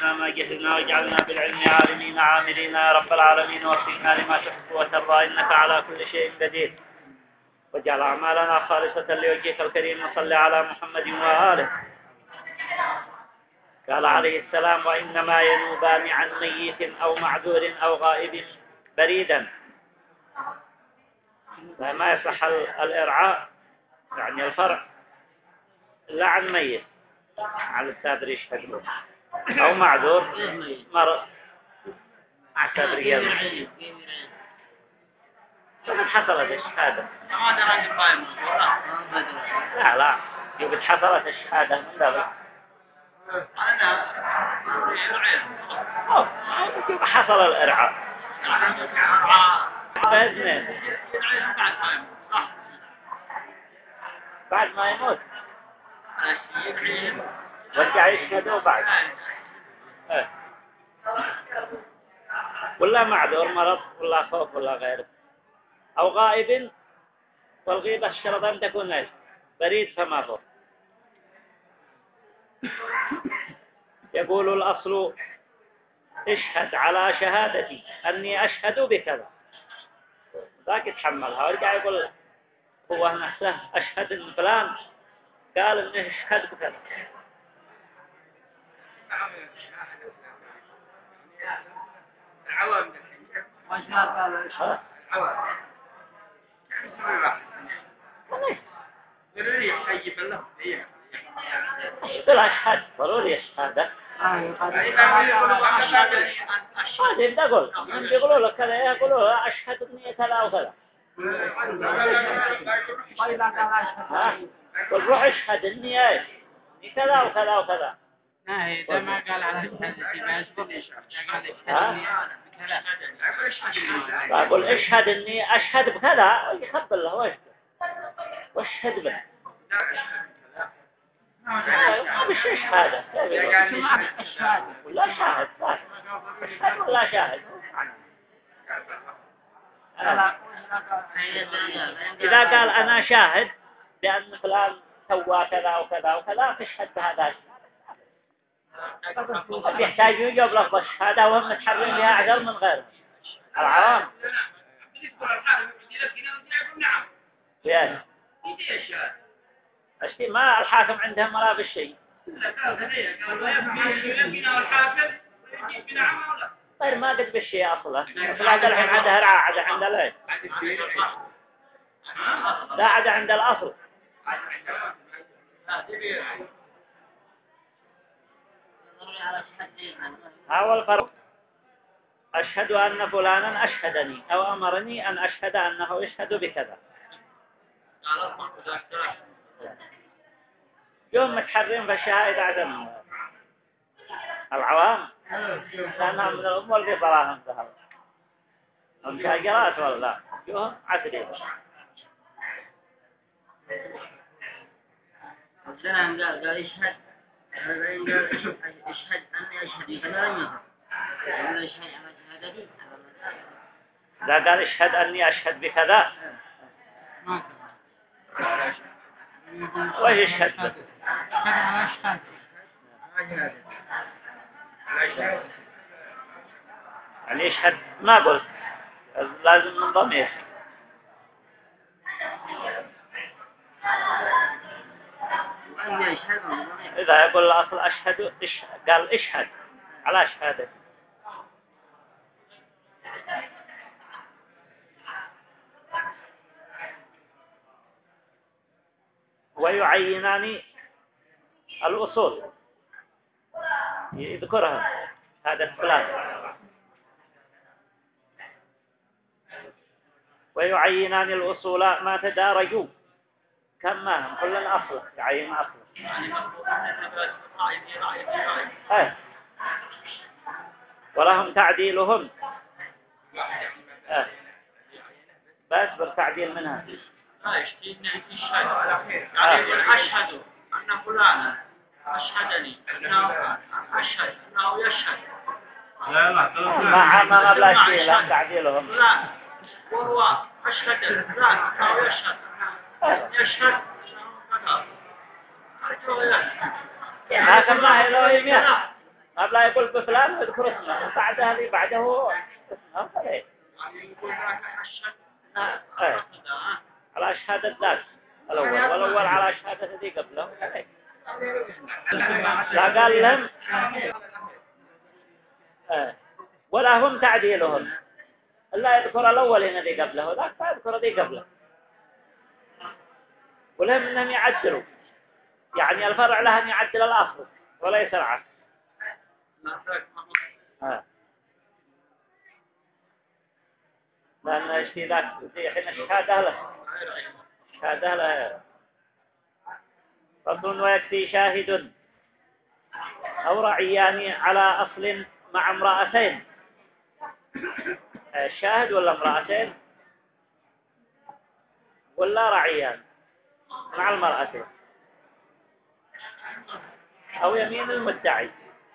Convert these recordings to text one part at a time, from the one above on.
علمنا ما جهلنا واجعلنا بالعلم عالمين عاملين يا رب العالمين وفقنا لما تحب وترضى إنك على كل شيء قدير واجعل أعمالنا خالصة لوجهك الكريم وصل على محمد وآله. قال عليه السلام وإنما ينوبان عن ميت أو معذور أو غائب بريدا، فما يصح الإرعاء يعني الفرع لا عن ميت على السادر يشهد له أو معذور مرض مع السادر يلمع فقد حصلت الشهادة. لا يقد حصلت الشهادة من دبل حصل الإرعاء بإذنه بعد ما يموت ورجع يشهدوا بعد ولا معذور مرض ولا خوف ولا غيره أو غائب، والغيبة الشرط أن تكون ايش بريد فما فوق. يقول الأصل اشهد على شهادتي أني أشهد بكذا، ذاك يتحملها ورجع يقول هو نفسه أشهد إن فلان قال إنه أشهد بكذا. العوام ما شاء الله ضروري يحيي بالله لا أشهد ضروري الشهادة. هذا تقول من يقولوا لك كذا يقولوا لا أشهد إني كذا وكذا. قل روح أشهد إني إيش كذا وكذا وكذا. إذا ما قال على شهادتي ما يسبق قال كذا. أقول أشهد إني أشهد بكذا يخبر له واشهد به. ما بش شهادة ولا شاهد ولا شاهد. إذا قال أنا شاهد بأن فلان سوى كذا وكذا وكذا فاشهد بهذا الشيء. يحتاج يجيب لفظ الشهادة وهم متحرين بها أعذر من غيره العوام. يعني أشتي ما الحاكم عندهم ولا بالشيء. غير ما قد بالشيء أصلا. هذا الحين عندها رعاة عدا عند ليش؟ لا عدا عند الأصل. هو الفرق. أشهد أن فلانا أشهدني أو أمرني أن أشهد أنه يشهد بكذا. يوم متحرين في الشهادة عدم العوام لأنها من الأمور اللي براهم سهل المشاجرات ولا يوم عسرين. السلام قال يشهد اشهد أني أشهد بكذا يشهد على شهادتي. لا قال اشهد أني أشهد بكذا وش يشهد به؟ يعني يشهد ما قلت لازم من ضمير. إذا يقول الأصل أشهد قال اشهد على شهادة. ويعينان الأصول يذكرها هذا الثلاث. ويعينان الأصول ما تدارجوا كما هم كل الأصل يعين أصل. ولهم تعديلهم بس بالتعديل منها. يشتي الشهادة على خير يعني أشهد أن فلانا أشهدني أنه أشهد أنه يشهد. ما قبل شيء لا تعديلهم. لا وهو أشهد فلان أنه يشهد يشهد هذا ما هي لو يمية ما بلا يقول بفلان ويذكر اسمه بعد هذه بعده اسمه فليه يقول ذاك أشهد على شهادة ذاك الأول والأول على شهادة ذي قبله لا قال لهم ولا هم تعديلهم إلا يذكر الأولين ذي قبله وذاك فيذكر ذي قبله ولهم أنهم يعدلوا يعني الفرع له أن يعدل الأصل وليس العكس لأن الشيء ذاك حين الشهادة له شهادة له فصل ويكفي شاهد أو رعيان على أصل مع امرأتين الشاهد ولا امرأتين ولا رعيان مع المرأتين أو يمين المدعي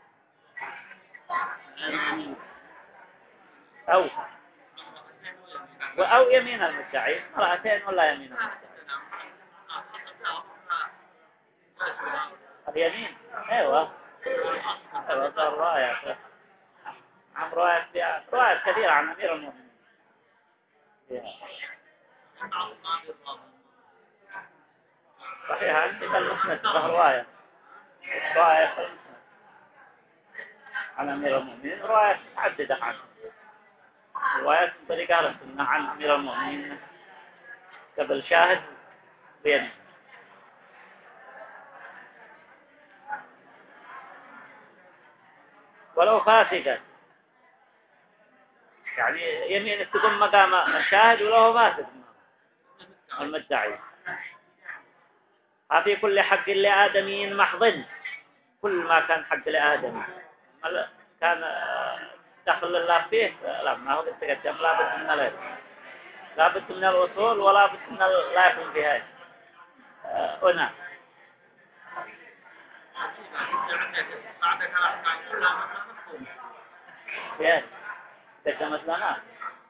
أو يمين المدعي امرأتين ولا يمين المدعي اليمين ايوه صار رواية عن رواية كثيرة عن أمير المؤمنين صحيح عندي المسند رواية عن أمير المؤمنين رواية متعددة عنه روايات من طريق أهل السنة عن أمير المؤمنين قبل شاهد بيمين ولو فاسقا يعني يمين تقوم مقام الشاهد ولو فاسق المدعي في كل حق لآدمين محض كل ما كان حق لآدمي كان دخل الله فيه لا ما هو يتقدم لا بد من الوصول ولا بد من لا يكون فيها هنا بعدك الأحكام كلها مفهوم تقدمت لنا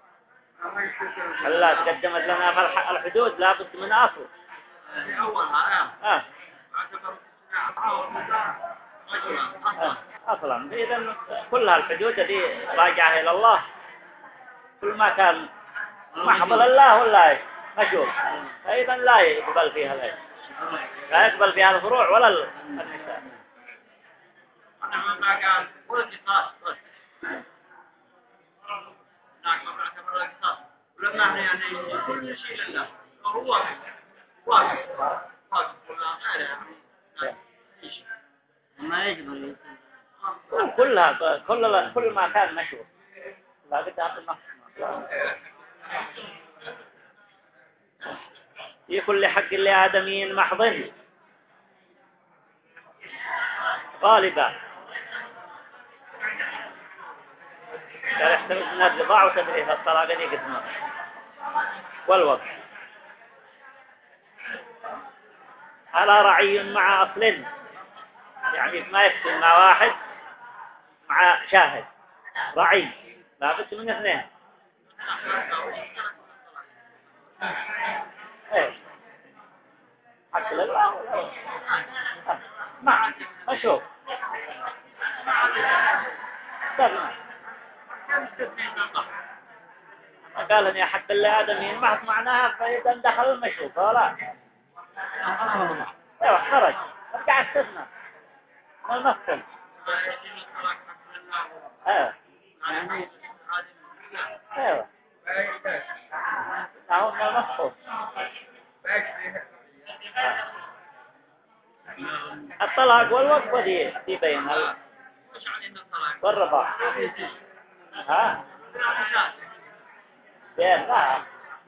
الله تقدمت لنا فالحدود لا بد من أصل أولها أصلا إذا كلها الحدود التي راجعها إلى الله كل ما كان محض الله ولا مشهور أيضا لا يقبل فيها لا يقبل فيها الفروع ولا النساء أنا ما قال ولا قصاص ولما هي يعني يشيل الله وهو واقف ولا غيره ما يجبر كلها كل ما كان مشهور لا بد هذا النص في كل حق لآدمين محض غالبا قال يحتمل من الرضاع وتدريب الطلاق دي قسمه والوقت على رعي مع أصل يعني ما يكتب مع واحد مع شاهد رعي لا بد من اثنين ايه حق لله مع اشوف استغنى قال ان حق الله آدمين محض معناها فإذا دخل المشروف ولا ايوه خرج ارجع استثنى ما المفصل ايوه ايوه اهو ما المفصل الطلاق والوقف دي بين والرضا ها لا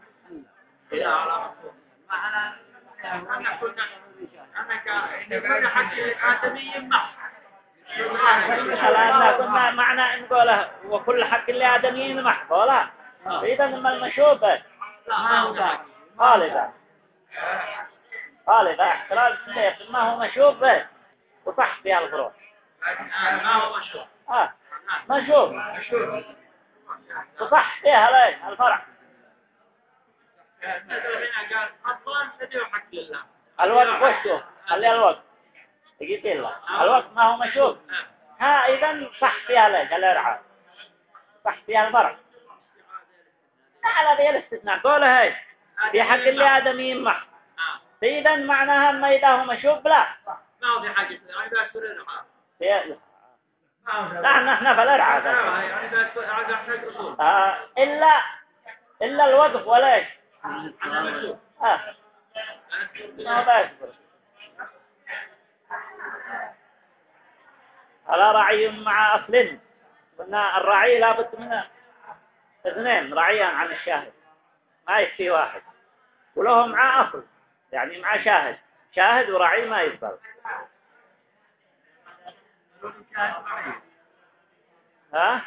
الآن كنا معنى نقوله وكل حق لآدميين محضولا إذا ما المشوبة غالبا احتلال السيف ما هو مشوبة وصح فيها الفروع ما هو مشهور مشوب وصح فيها ليه الفرع قال أصلا تدعو حق لله الوقت وشو خلي الوقت تجيب الله الوقت ما هو مشوب ها إذا صح فيها ليش الإرعاء صح فيها الفرع على ذي الاستثناء قوله ايش في حق اللي آدميين معه إذا معناها ما إذا هو مشوب لا ما هو في حاجة يعني بس الرعاة لا احنا في الإرعاء يعني بس هذا حاجة أصول إلا الوقف ولا ايش أنا مشوف ما بيصبر على رعي مع أصل قلنا الرعي لابد من اثنين رعيان عن الشاهد ما يكفي واحد وله مع أصل يعني مع شاهد ورعي ما يقبل ها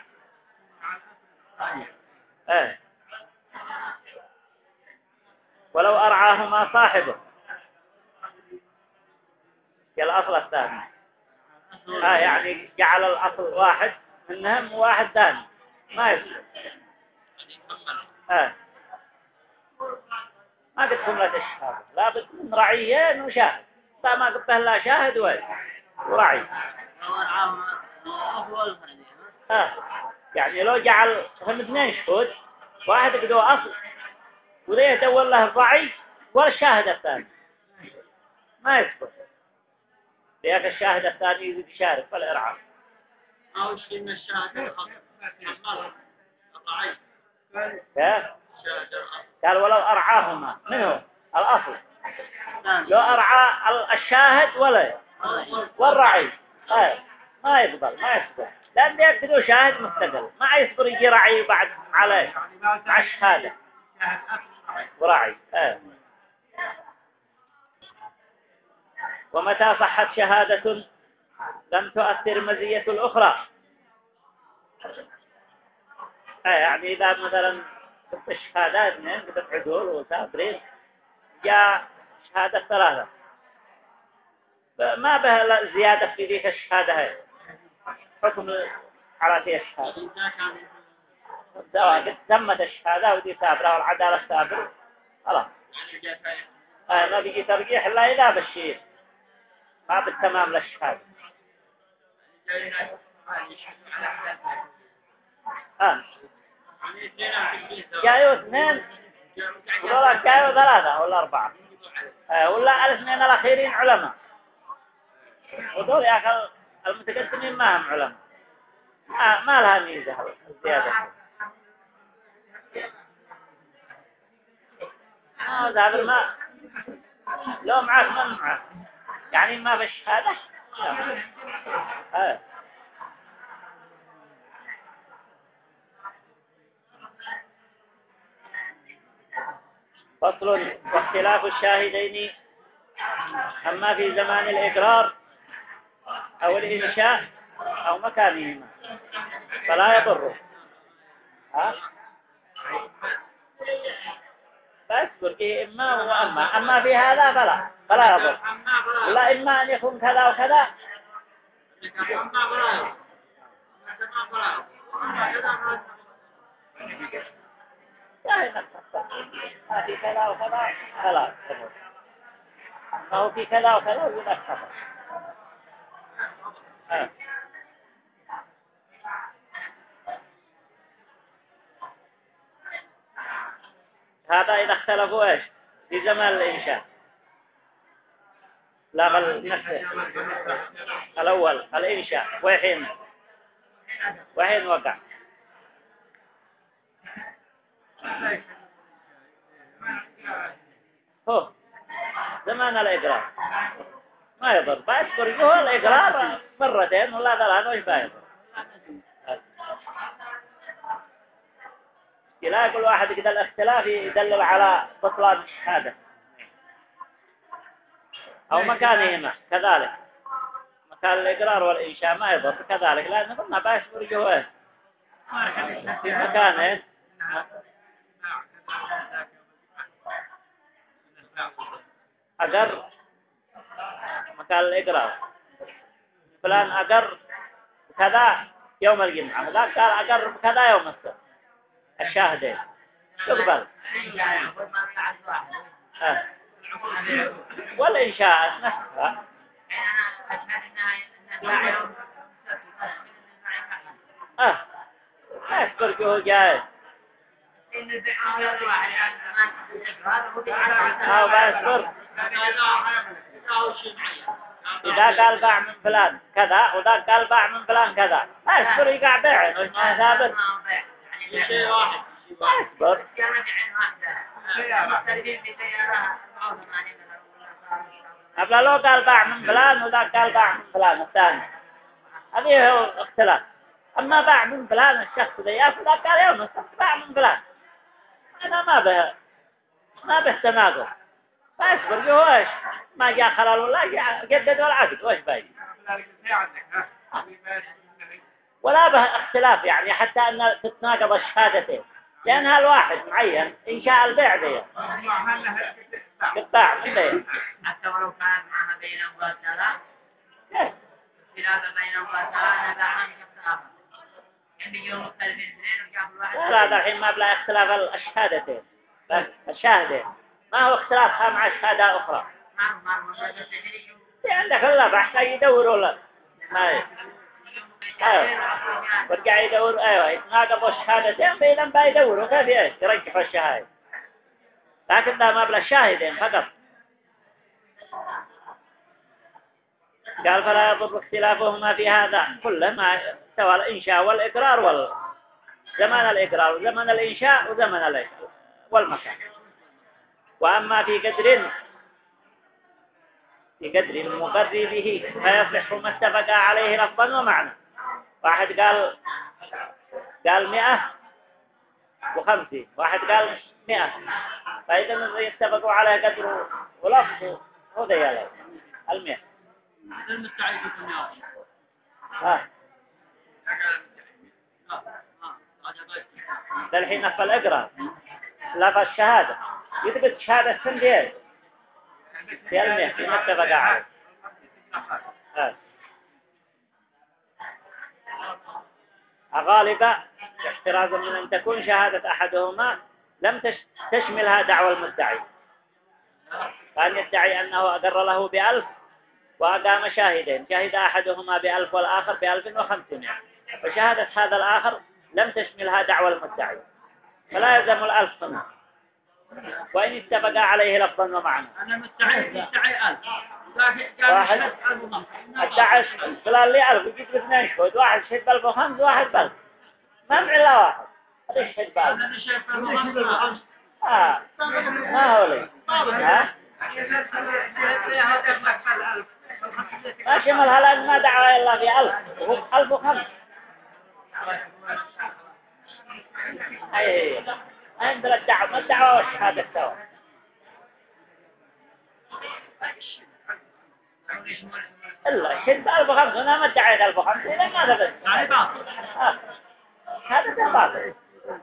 ايه ولو أرعاهما صاحبه كالأصل الثاني يعني جعل الأصل واحد منهم وواحد ثاني ما يصير ما قد كملت الشهادة لابد من رعيين وشاهد ما قلت لا شاهد ورعي يعني لو جعل هم اثنين شهود واحد قدو أصل وذي يدور له الرعي والشاهد الثاني ما يصبر لذلك الشاهد الثاني يزيد يشارك في الإرعاء أو شيء من الشاهد الرعي كيف؟ قال ولو أرعاهما منه الأصل لو أرعى الشاهد والرعي ما يقبل ما يصبر لأن يقدروا شاهد مستقل ما يصبر يجي رعي بعد عليه مع الشهادة ورعي ومتى صحت شهادة لم تؤثر مزية الأخرى يعني إذا مثلا كنت الشهادات كنت عدول وسافرين جاء شهادة ثلاثة ما به زيادة في ذيك الشهادة هاي حكم على ذيك الشهادة قد تمت الشهادة ودي سابرة والعدالة سابرة خلاص ما بيجي ترجيح إلا إذا بالشيء ما بالتمام للشهادة جايوا اثنين ولا جايوا ثلاثة ولا أربعة ولا الاثنين الأخيرين علماء ودول يا أخي المتقدمين ما هم علماء ما لها ميزة زيادة زابر ما لو معك من معك يعني ما بالشهادة فصل واختلاف الشاهدين أما في زمان الإقرار أو الإنشاء أو مكانهما فلا يضر فأذكر فيه إما وأما أما في هذا فلا يضر ولا إما أن يكون كذا وكذا ما في كذا وكذا فلا يضر ما هو في كذا وكذا يذكر هذا إذا اختلفوا إيش في زمان الإنشاء لا النفس الأول الإنشاء وحين وقع هو زمان الإقرار ما يضر بس برجوه الإقرار مرتين ولا ثلاثة وش بايضر لا كل واحد كده الاختلاف يدلل على بطلان الشهادة أو مكانهما كذلك مكان الإقرار والإنشاء ما يضر كذلك لأن قلنا باش برجوه في مكانه أقر مكان الإقرار فلان أقر كذا يوم الجمعة ذاك قال أقر كذا يوم السبت الشاهدين يقبل والإنشاء نفسها فرجه جائز أو بأسفر إذا قال باع من فلان كذا وذا قال باع من فلان كذا أسفر يقع بيعه مش ما ثابت شيء واحد أسفر أبلا لو قال باع من فلان وذا قال باع من فلان الثاني هذه هو اختلاف أما باع من فلان الشخص ذا يأخذ قال يوم الشخص باع من فلان أنا ما به تناقض فأسفر جو إيش ما جاء خلال ولا جاء جدد ولا عقد وإيش باقي ولا به اختلاف يعني حتى أن تتناقض الشهادتين لأنها الواحد معين إن شاء البيع ذي بالباع من ذي حتى ولو كانت معها بينهم وثلاث خلاف بينهم وثلاث نبع عن شخص آخر يعني يوم مختلفين اثنين وجاب واحد لا هذا الحين ما بلا اختلاف الشهادتين بس الشاهدين ما هو اختلافها مع الشهادة أخرى عندك الله بحث يدوروا لك ما برجع يدور ايوه يتناقضوا الشهادتين بينهم بيدوروا كيف ايش يرجحوا الشهاده لكن ده ما بلا الشاهدين فقط قال فلا يضر اختلافهما في هذا كله ما سواء الانشاء والاقرار زمان الاقرار وزمن الانشاء وزمن والمكان واما في قدر المقر به فيصلح ما اتفق عليه لفظا ومعنى واحد قال 150 واحد قال 100 فإذا يتفقوا على قدر ولفظ هو ذي له 100 هذا المستعد يكون ياخذ ده الحين نفى الإقرار لفظ الشهادة يثبت شهادة سندين في 100 فيما اتفق عليه غالبا احترازا من أن تكون شهادة أحدهما لم تشملها دعوى المدعي فأن يدعي أنه أقر له ب1000 وأقام شاهدين شهد أحدهما ب1000 والآخر ب1500 وشهادة هذا الآخر لم تشملها دعوى المدعي فلا يلزم 1000 منه وإن اتفق عليه لفظا ومعنى أنا مستعد 1000 واحد ادعى خلال لي 1000 وجيت باثنين شهود واحد شهد ب1500 واحد ب1000 ما إلا واحد هذا الشهد ب1000 أنا شايف ما هو لي ما شملها لأن ما دعوى إلا ب1000 وهو 1005 أي عندنا الدعوة ما الدعوة والشهادة سوا إلا الشهد ب1500 أنا ما ادعيت 1500 إذا ما ثبت يعني باطل هذا باطل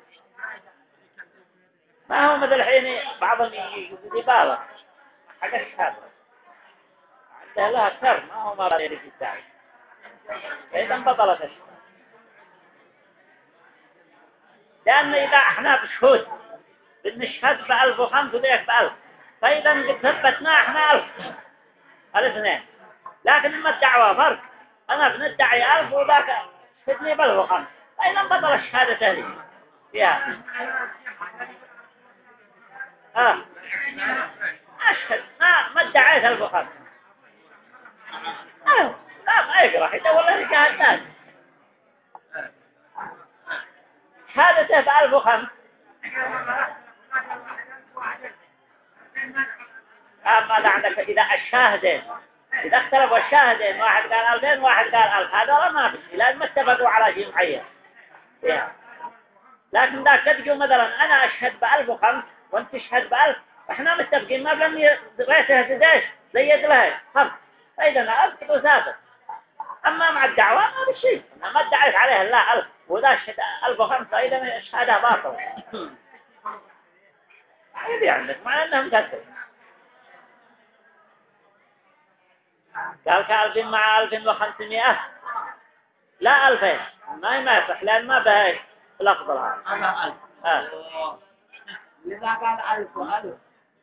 ما هو مثل الحين بعضهم يبالغ حق الشهادة عنده لها كر ما هو ما يريد يدعي فإذا بطلت الشهادة لأن إذا احنا بشهود بنشهد ب1500 وذيك ب1000 فإذا قد ثبتنا احنا 1000 الاثنين لكن ما الدعوة فرق أنا بندعي 1000 وذاك شهدني ب1500 فإذا بطل الشهادة تهلي فيها أشهد ما ادعيت 1500 لا ما يقرأ حتى والله شهادتان شهادته ب1500 ماذا عندك إذا الشاهدين إذا اختلفوا الشاهدين واحد قال 2000 واحد قال 1000 هذا ما في لازم اتفقوا على شيء معين لكن ذاك تجوا مثلا أنا أشهد ب1500 وأنت تشهد ب1000 احنا متفقين ما بلني ريته زيدش زيد له 5 فإذا 1000 كده ثابت أما مع الدعوة ما بالشيء أنا ما ادعيت عليه لا 1000 وذا شهد 1500 إذا الشهادة باطل هذه عندك مع أنهم كذب قال ك1000 مع 1500 لا 2000 ما يصح لأن ما بهاش الأفضل هذا 1000 إذا قال 1000 و1000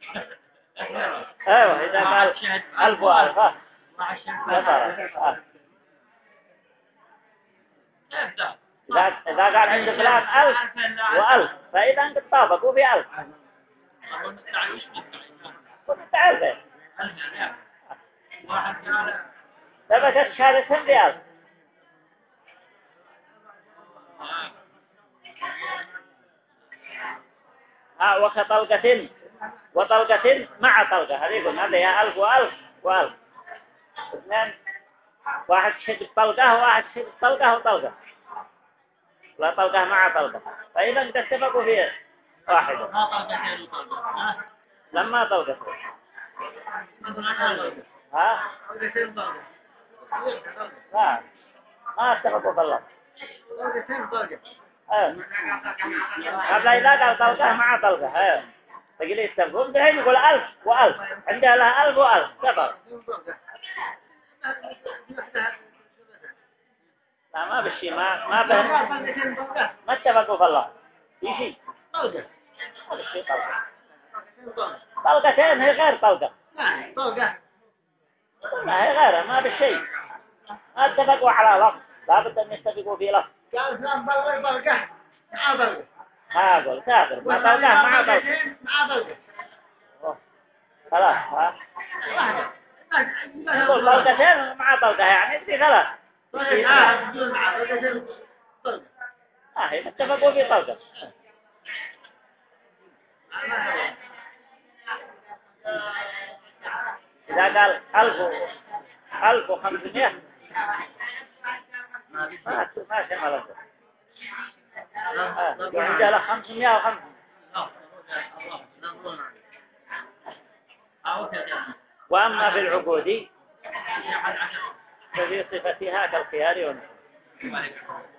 ايوه اذا قال 1000 و1000 مع الشمس لا إذا قال عند فلان 1000 و1000 فإذا قد طابقوا في 1000 كنت تعرفه ثبتت شهادتهم ب 1000 وكطلقة وطلقة مع طلقة هذه يقول هذا يا 1000 و1000 و1000 اثنين واحد شد طلقة وواحد شد طلقة وطلقة لا طلقة مع طلقة فإذا انت اتفقوا في واحدة لما طلقة ها لا ما اتفقوا في الله قبل إذا قال طلقة مع طلقة تقول يستفقون بهين يقول 1000 و1000 عندها لها 1000 و1000 سفر لا ما بالشيء ما به ما اتفقوا في الله في شيء طلقة هذا الشيء طلقتين هي غير طلقة لا هي غيرها ما بالشيء ما اتفقوا على لفظ لا بد أن يتفقوا في لفظ قال فلان طلقة مع طلقة ما أقول كافر ما طلقة مع طلقة مع طلقة خلاص ها يقول طلقتين مع طلقة يعني في ثلاث هي اتفقوا في طلقة إذا قال 1500 ما شمل وعنده له 550 وأما في العقود ففي صفتها كالخيار والنشر